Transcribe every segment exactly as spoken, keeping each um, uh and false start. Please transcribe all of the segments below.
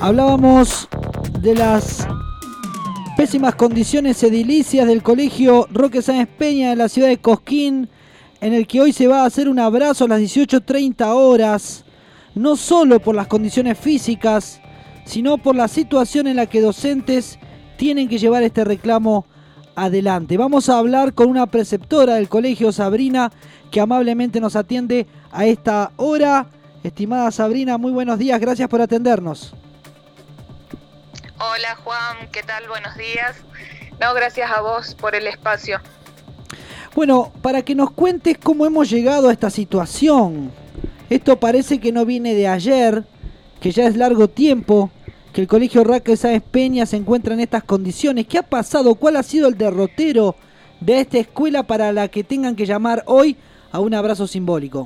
Hablábamos de las pésimas condiciones edilicias del colegio Roque Sáenz Peña de la ciudad de Cosquín, en el que hoy se va a hacer un abrazo a las dieciocho treinta horas, no solo por las condiciones físicas, sino por la situación en la que docentes tienen que llevar este reclamo adelante. Vamos a hablar con una preceptora del colegio, Sabrina, que amablemente nos atiende a esta hora. Estimada Sabrina, muy buenos días, gracias por atendernos. Hola Juan, ¿qué tal? Buenos días. No, gracias a vos por el espacio. Bueno, para que nos cuentes cómo hemos llegado a esta situación. Esto parece que no viene de ayer, que ya es largo tiempo que el colegio Roque Sáenz Peña se encuentra en estas condiciones. ¿Qué ha pasado? ¿Cuál ha sido el derrotero de esta escuela para la que tengan que llamar hoy a un abrazo simbólico?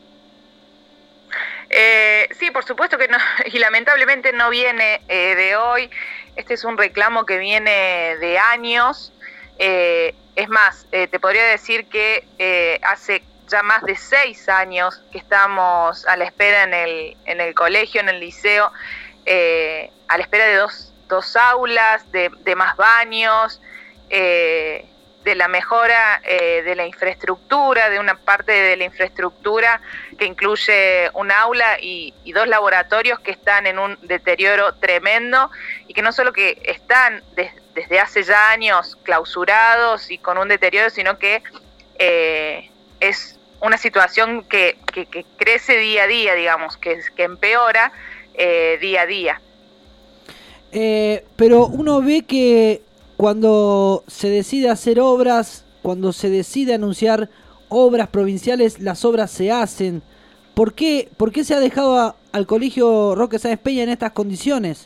Eh, sí, por supuesto que no, y lamentablemente no viene eh, de hoy. Este es un reclamo que viene de años. Eh, es más, eh, te podría decir que eh, hace ya más de seis años que estamos a la espera en el, en el colegio, en el liceo, eh, a la espera de dos, dos aulas, de, de más baños, eh, de la mejora eh, de la infraestructura, de una parte de la infraestructura que incluye un aula y, y dos laboratorios que están en un deterioro tremendo y que no solo que están des, desde hace ya años clausurados y con un deterioro, sino que eh, es una situación que, que, que crece día a día, digamos, que, que empeora eh, día a día. Eh, pero uno ve que cuando se decide hacer obras, cuando se decide anunciar obras provinciales, las obras se hacen. ¿Por qué, por qué se ha dejado a, al colegio Roque Sáenz Peña en estas condiciones?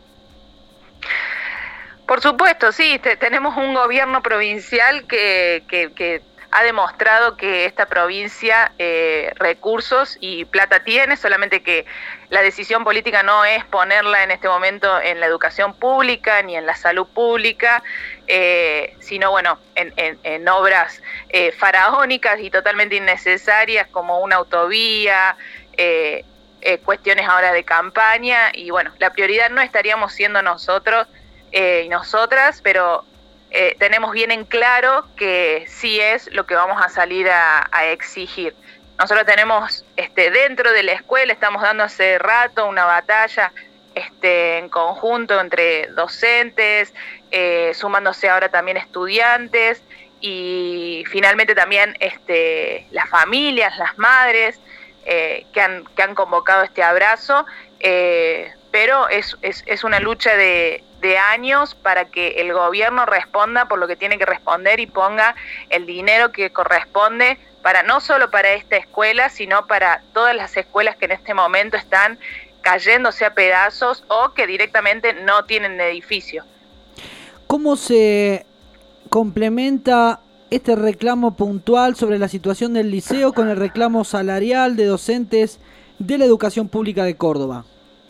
Por supuesto, sí, te, tenemos un gobierno provincial que, que, que ha demostrado que esta provincia eh, recursos y plata tiene, solamente que la decisión política no es ponerla en este momento en la educación pública ni en la salud pública, eh, sino bueno, en, en, en obras eh, faraónicas y totalmente innecesarias como una autovía, eh, eh, cuestiones ahora de campaña, y bueno, la prioridad no estaríamos siendo nosotros eh, y nosotras, pero Eh, tenemos bien en claro que sí es lo que vamos a salir a, a exigir. Nosotros tenemos este, dentro de la escuela, estamos dando hace rato una batalla este, en conjunto entre docentes, eh, sumándose ahora también estudiantes y finalmente también este, las familias, las madres eh, que, han, que han convocado este abrazo, eh, pero es, es, es una lucha de de años para que el gobierno responda por lo que tiene que responder y ponga el dinero que corresponde para no solo para esta escuela, sino para todas las escuelas que en este momento están cayéndose a pedazos o que directamente no tienen edificio. ¿Cómo se complementa este reclamo puntual sobre la situación del liceo con el reclamo salarial de docentes de la educación pública de Córdoba?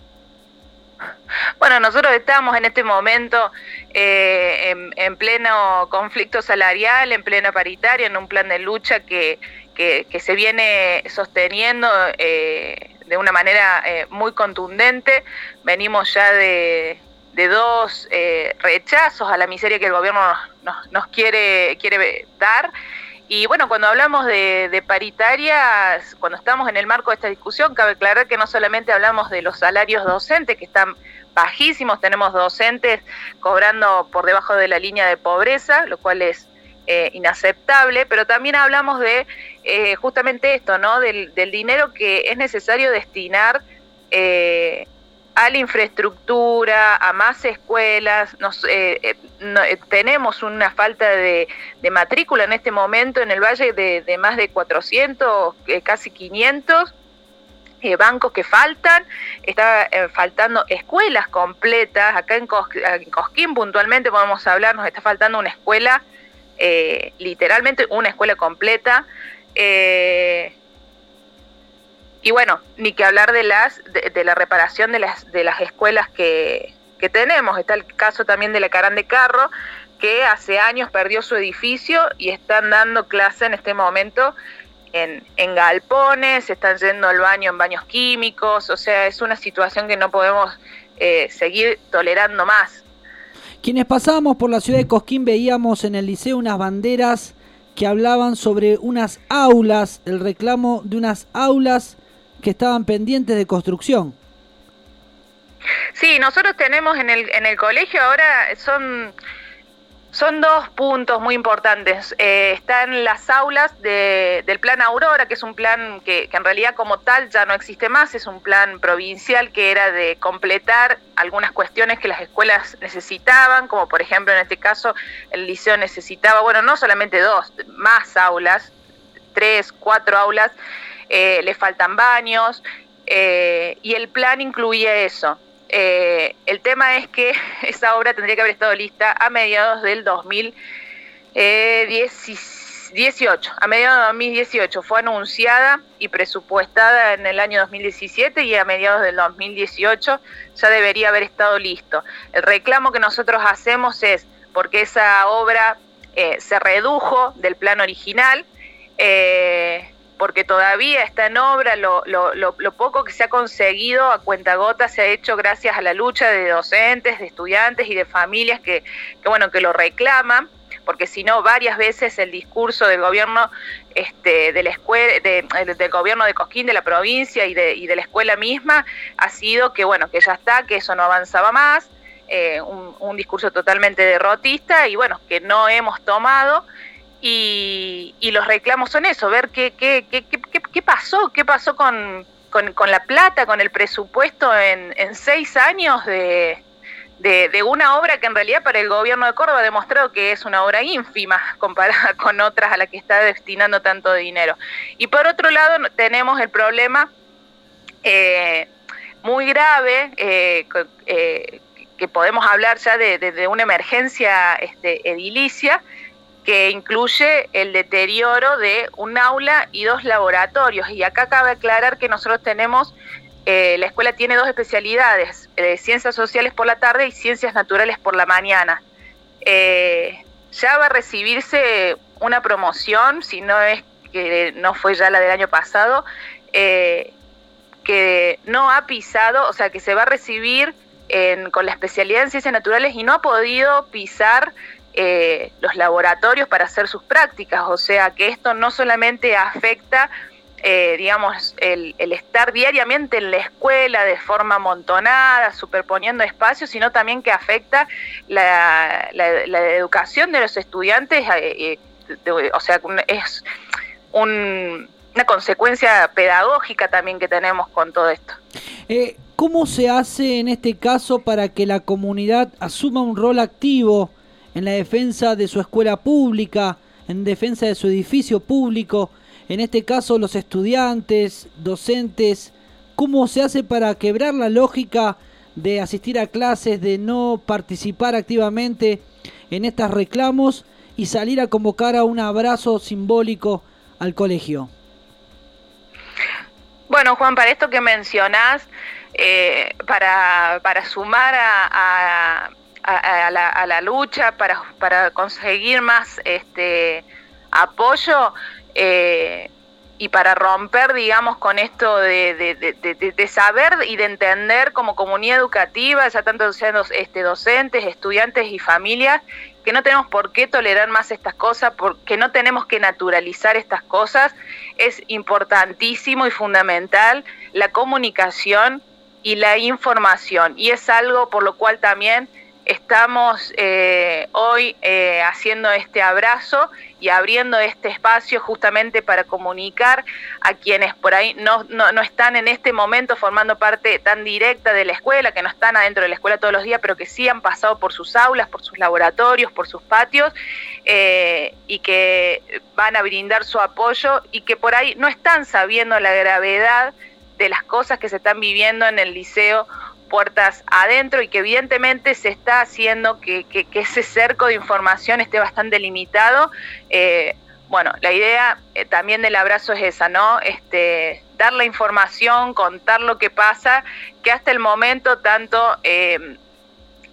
Bueno, nosotros estamos en este momento eh, en, en pleno conflicto salarial, en plena paritaria, en un plan de lucha que, que, que se viene sosteniendo eh, de una manera eh, muy contundente. Venimos ya de, de dos eh, rechazos a la miseria que el gobierno nos, nos, nos quiere, quiere dar. Y bueno, cuando hablamos de, de paritarias, cuando estamos en el marco de esta discusión, cabe aclarar que no solamente hablamos de los salarios docentes, que están bajísimos, tenemos docentes cobrando por debajo de la línea de pobreza, lo cual es eh, inaceptable, pero también hablamos de eh, justamente esto, ¿no? Del, del dinero que es necesario destinar eh, a la infraestructura, a más escuelas. Nos, eh, eh, no, eh, tenemos una falta de, de matrícula en este momento en el Valle de, de más de cuatrocientos, eh, casi quinientos eh, bancos que faltan, está eh, faltando escuelas completas. Acá en, Cos, en Cosquín puntualmente podemos hablar, nos está faltando una escuela, eh, literalmente una escuela completa. Eh, Y bueno, ni que hablar de las de, de la reparación de las de las escuelas que, que tenemos. Está el caso también de la Carán de Carro, que hace años perdió su edificio y están dando clase en este momento en, en galpones, se están yendo al baño en baños químicos, o sea, es una situación que no podemos eh, seguir tolerando más. Quienes pasábamos por la ciudad de Cosquín veíamos en el liceo unas banderas que hablaban sobre unas aulas, el reclamo de unas aulas que estaban pendientes de construcción. Sí, nosotros tenemos en el en el colegio ahora son son dos puntos muy importantes. Eh, están las aulas de, del Plan Aurora, que es un plan que, que en realidad como tal ya no existe más, es un plan provincial que era de completar algunas cuestiones que las escuelas necesitaban, como por ejemplo en este caso el liceo necesitaba, bueno, no solamente dos, más aulas, tres, cuatro aulas, eh, le faltan baños, eh, y el plan incluye eso. Eh, el tema es que esa obra tendría que haber estado lista a mediados del dos mil dieciocho. A mediados de dos mil dieciocho fue anunciada y presupuestada en el año dos mil diecisiete y a mediados del dos mil dieciocho ya debería haber estado listo. El reclamo que nosotros hacemos es porque esa obra eh, se redujo del plan original, eh, porque todavía está en obra, lo, lo, lo, lo poco que se ha conseguido a cuentagotas se ha hecho gracias a la lucha de docentes, de estudiantes y de familias que, que bueno, que lo reclaman, porque si no, varias veces el discurso del gobierno este, de la escuela, de, del gobierno de Cosquín, de la provincia y de, y de la escuela misma, ha sido que bueno, que ya está, que eso no avanzaba más, eh, un, un discurso totalmente derrotista y bueno, que no hemos tomado. Y, y los reclamos son eso, ver qué, qué, qué, qué, qué pasó, qué pasó con, con, con la plata, con el presupuesto en, en seis años de, de, de una obra que en realidad para el gobierno de Córdoba ha demostrado que es una obra ínfima comparada con otras a las que está destinando tanto dinero. Y por otro lado tenemos el problema eh, muy grave, eh, eh, que podemos hablar ya de, de, de una emergencia este, edilicia, que incluye el deterioro de un aula y dos laboratorios. Y acá cabe aclarar que nosotros tenemos, eh, la escuela tiene dos especialidades, eh, ciencias sociales por la tarde y ciencias naturales por la mañana. Eh, ya va a recibirse una promoción, si no es que no fue ya la del año pasado, eh, que no ha pisado, o sea, que se va a recibir en, con la especialidad en ciencias naturales y no ha podido pisar Eh, los laboratorios para hacer sus prácticas, o sea que esto no solamente afecta, eh, digamos, el, el estar diariamente en la escuela de forma amontonada, superponiendo espacios, sino también que afecta la, la, la educación de los estudiantes, eh, de, o sea, es un, una consecuencia pedagógica también que tenemos con todo esto. Eh, ¿Cómo se hace en este caso para que la comunidad asuma un rol activo en la defensa de su escuela pública, en defensa de su edificio público, en este caso los estudiantes, docentes? ¿Cómo se hace para quebrar la lógica de asistir a clases, de no participar activamente en estos reclamos y salir a convocar a un abrazo simbólico al colegio? Bueno, Juan, para esto que mencionás, eh, para, para sumar a... a A, a, la, a la lucha para, para conseguir más este apoyo eh, y para romper, digamos, con esto de, de, de, de, de saber y de entender como comunidad educativa, ya tanto sean este, docentes, estudiantes y familias, que no tenemos por qué tolerar más estas cosas, porque no tenemos que naturalizar estas cosas. Es importantísimo y fundamental la comunicación y la información, y es algo por lo cual también estamos eh, hoy eh, haciendo este abrazo y abriendo este espacio justamente para comunicar a quienes por ahí no, no, no están en este momento formando parte tan directa de la escuela, que no están adentro de la escuela todos los días, pero que sí han pasado por sus aulas, por sus laboratorios, por sus patios, eh, y que van a brindar su apoyo y que por ahí no están sabiendo la gravedad de las cosas que se están viviendo en el liceo puertas adentro, y que evidentemente se está haciendo que, que, que ese cerco de información esté bastante limitado. Eh, bueno, la idea eh, también del abrazo es esa, ¿no? Este, dar la información, contar lo que pasa, que hasta el momento tanto eh,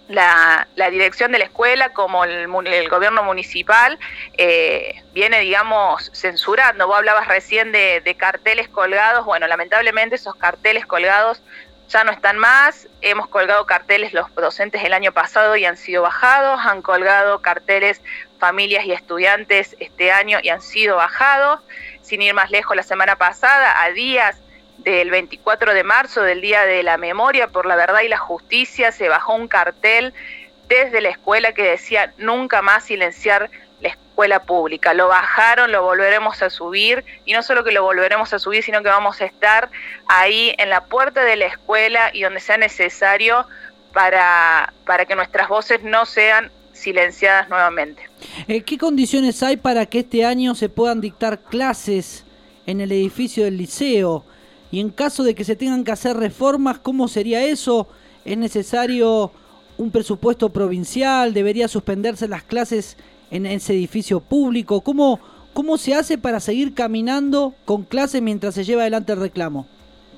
la, la dirección de la escuela como el, el gobierno municipal eh, viene, digamos, censurando. Vos hablabas recién de, de carteles colgados. Bueno, lamentablemente esos carteles colgados ya no están más. Hemos colgado carteles los docentes el año pasado y han sido bajados. Han colgado carteles familias y estudiantes este año y han sido bajados. Sin ir más lejos, la semana pasada, a días del veinticuatro de marzo, del Día de la Memoria por la Verdad y la Justicia, se bajó un cartel desde la escuela que decía nunca más silenciar la escuela pública. Lo bajaron, lo volveremos a subir, y no solo que lo volveremos a subir, sino que vamos a estar ahí en la puerta de la escuela y donde sea necesario para, para que nuestras voces no sean silenciadas nuevamente. Eh, ¿Qué condiciones hay para que este año se puedan dictar clases en el edificio del liceo? Y en caso de que se tengan que hacer reformas, ¿cómo sería eso? ¿Es necesario un presupuesto provincial? ¿Debería suspenderse las clases en ese edificio público? ¿Cómo, cómo se hace para seguir caminando con clases mientras se lleva adelante el reclamo?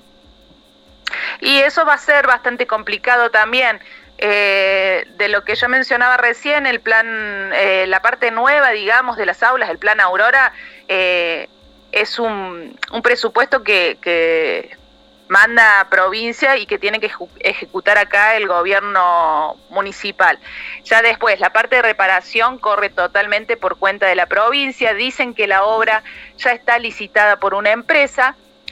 Y eso va a ser bastante complicado también. Eh, de lo que yo mencionaba recién, el plan, eh, la parte nueva, digamos, de las aulas, el plan Aurora, eh, es un, un presupuesto que, que manda provincia y que tiene que ejecutar acá el gobierno municipal. Ya después, la parte de reparación corre totalmente por cuenta de la provincia. Dicen que la obra ya está licitada por una empresa,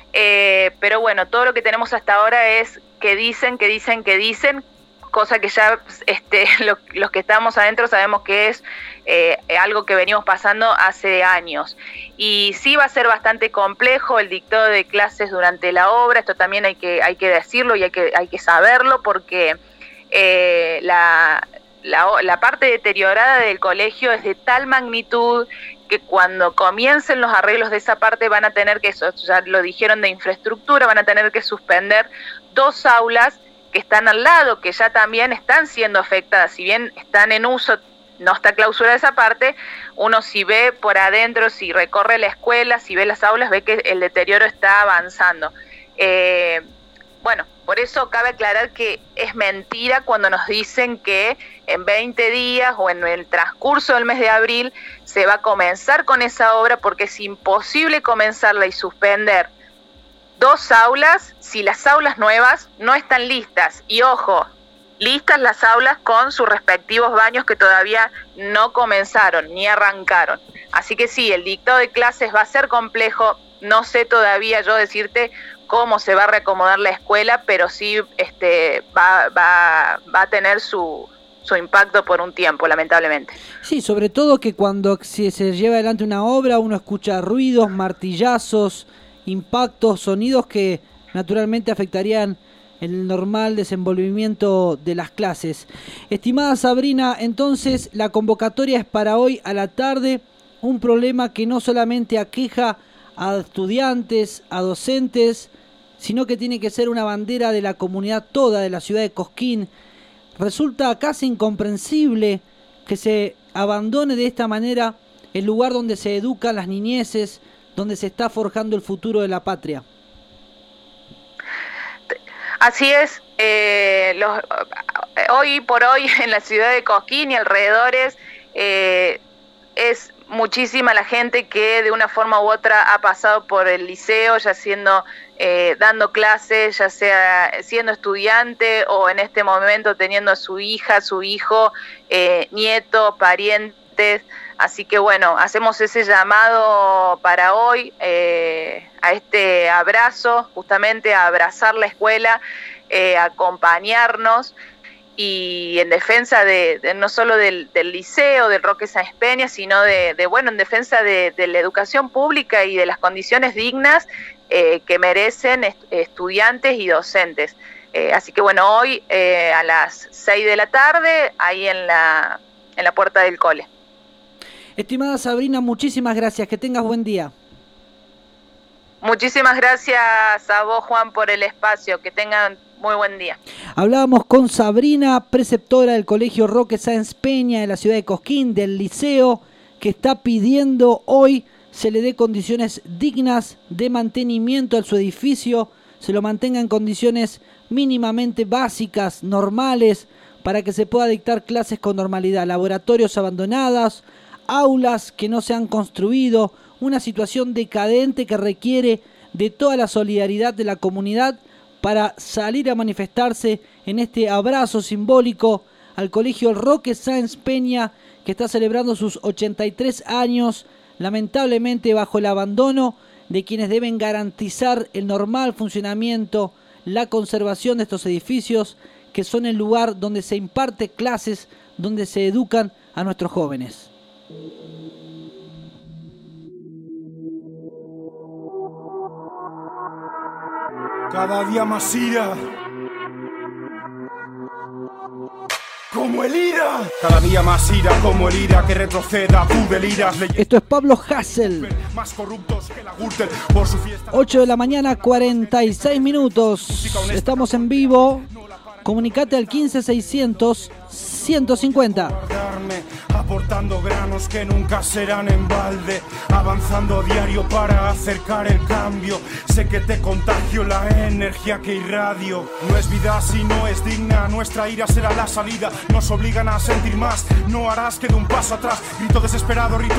eh, pero bueno, todo lo que tenemos hasta ahora es que dicen, que dicen, que dicen, cosa que ya este, lo, los que estamos adentro sabemos que es eh, algo que venimos pasando hace años. Y sí va a ser bastante complejo el dictado de clases durante la obra. Esto también hay que, hay que decirlo y hay que, hay que saberlo, porque eh, la, la, la parte deteriorada del colegio es de tal magnitud que cuando comiencen los arreglos de esa parte van a tener que, eso ya lo dijeron de infraestructura, van a tener que suspender dos aulas que están al lado, que ya también están siendo afectadas. Si bien están en uso, no está clausurada esa parte, uno si ve por adentro, si recorre la escuela, si ve las aulas, ve que el deterioro está avanzando. Eh, bueno, por eso cabe aclarar que es mentira cuando nos dicen que en veinte días o en el transcurso del mes de abril se va a comenzar con esa obra, porque es imposible comenzarla y suspender dos aulas si las aulas nuevas no están listas. Y ojo, listas las aulas con sus respectivos baños que todavía no comenzaron ni arrancaron. Así que sí, el dictado de clases va a ser complejo. No sé todavía yo decirte cómo se va a reacomodar la escuela, pero sí este, va, va, va a tener su, su impacto por un tiempo, lamentablemente. Sí, sobre todo que cuando se, se lleva adelante una obra uno escucha ruidos, martillazos, impactos, sonidos que naturalmente afectarían el normal desenvolvimiento de las clases. Estimada Sabrina, entonces la convocatoria es para hoy a la tarde, un problema que no solamente aqueja a estudiantes, a docentes, sino que tiene que ser una bandera de la comunidad toda de la ciudad de Cosquín. Resulta casi incomprensible que se abandone de esta manera el lugar donde se educan las niñeces, donde se está forjando el futuro de la patria. Así es, eh, los, hoy por hoy en la ciudad de Cosquín y alrededores eh, es muchísima la gente que de una forma u otra ha pasado por el liceo, ya siendo eh, dando clases, ya sea siendo estudiante o en este momento teniendo a su hija, su hijo, eh, nieto, parientes. Así que bueno, hacemos ese llamado para hoy, eh, a este abrazo, justamente a abrazar la escuela, eh, a acompañarnos y en defensa de, de no solo del, del liceo, del Roque Sáenz Peña, sino de, de bueno, en defensa de, de la educación pública y de las condiciones dignas eh, que merecen est- estudiantes y docentes. Eh, así que bueno, hoy eh, a las seis de la tarde, ahí en la, en la puerta del cole. Estimada Sabrina, muchísimas gracias, que tengas buen día. Muchísimas gracias a vos, Juan, por el espacio, que tengan muy buen día. Hablábamos con Sabrina, preceptora del Colegio Roque Sáenz Peña de la ciudad de Cosquín, del liceo, que está pidiendo hoy se le dé condiciones dignas de mantenimiento a su edificio, se lo mantenga en condiciones mínimamente básicas, normales, para que se pueda dictar clases con normalidad. Laboratorios abandonados, aulas que no se han construido, una situación decadente que requiere de toda la solidaridad de la comunidad para salir a manifestarse en este abrazo simbólico al Colegio Roque Sáenz Peña, que está celebrando sus ochenta y tres años, lamentablemente bajo el abandono de quienes deben garantizar el normal funcionamiento, la conservación de estos edificios, que son el lugar donde se imparte clases, donde se educan a nuestros jóvenes. Cada día más ira, como el ira. Cada día más ira, como el ira, que retroceda, tú deliras. Esto es Pablo Hassel. Más corruptos que la Gürtel por su fiesta. ocho de la mañana, cuarenta y seis minutos. Estamos en vivo. Comunicate al quince seiscientos ciento cincuenta. Aportando granos que nunca serán en balde, avanzando diario para acercar el cambio. Sé que te contagio la energía que irradio. No es vida si no es digna, nuestra ira será la salida. Nos obligan a sentir más, no harás que de un paso atrás. Grito desesperado, grito